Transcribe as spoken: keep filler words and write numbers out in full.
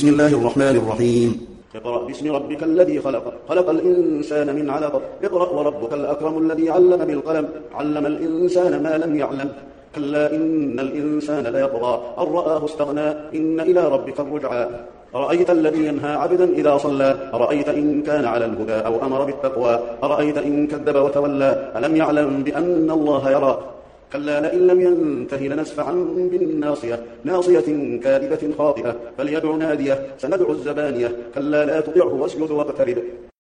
بسم الله الرحمن الرحيم. اقرأ باسم ربك الذي خلق خلق الإنسان من علق اقرأ وربك الأكرم الذي علم بالقلم علم الإنسان ما لم يعلم كلا إن الإنسان ليطغى أن رآه استغنى إن إلى ربك الرجعى أرأيت الذي ينهى عبدا إذا صلى أرأيت إن كان على الهدى أو أمر بالتقوى أرأيت إن كذب وتولى ألم يعلم بأن الله يرى كلا لئن لم ينته لنسفعا بالناصية ناصية كاذبة خاطئة فليدع ناديه سندع الزبانية كلا لا تطعه واسجد واقترب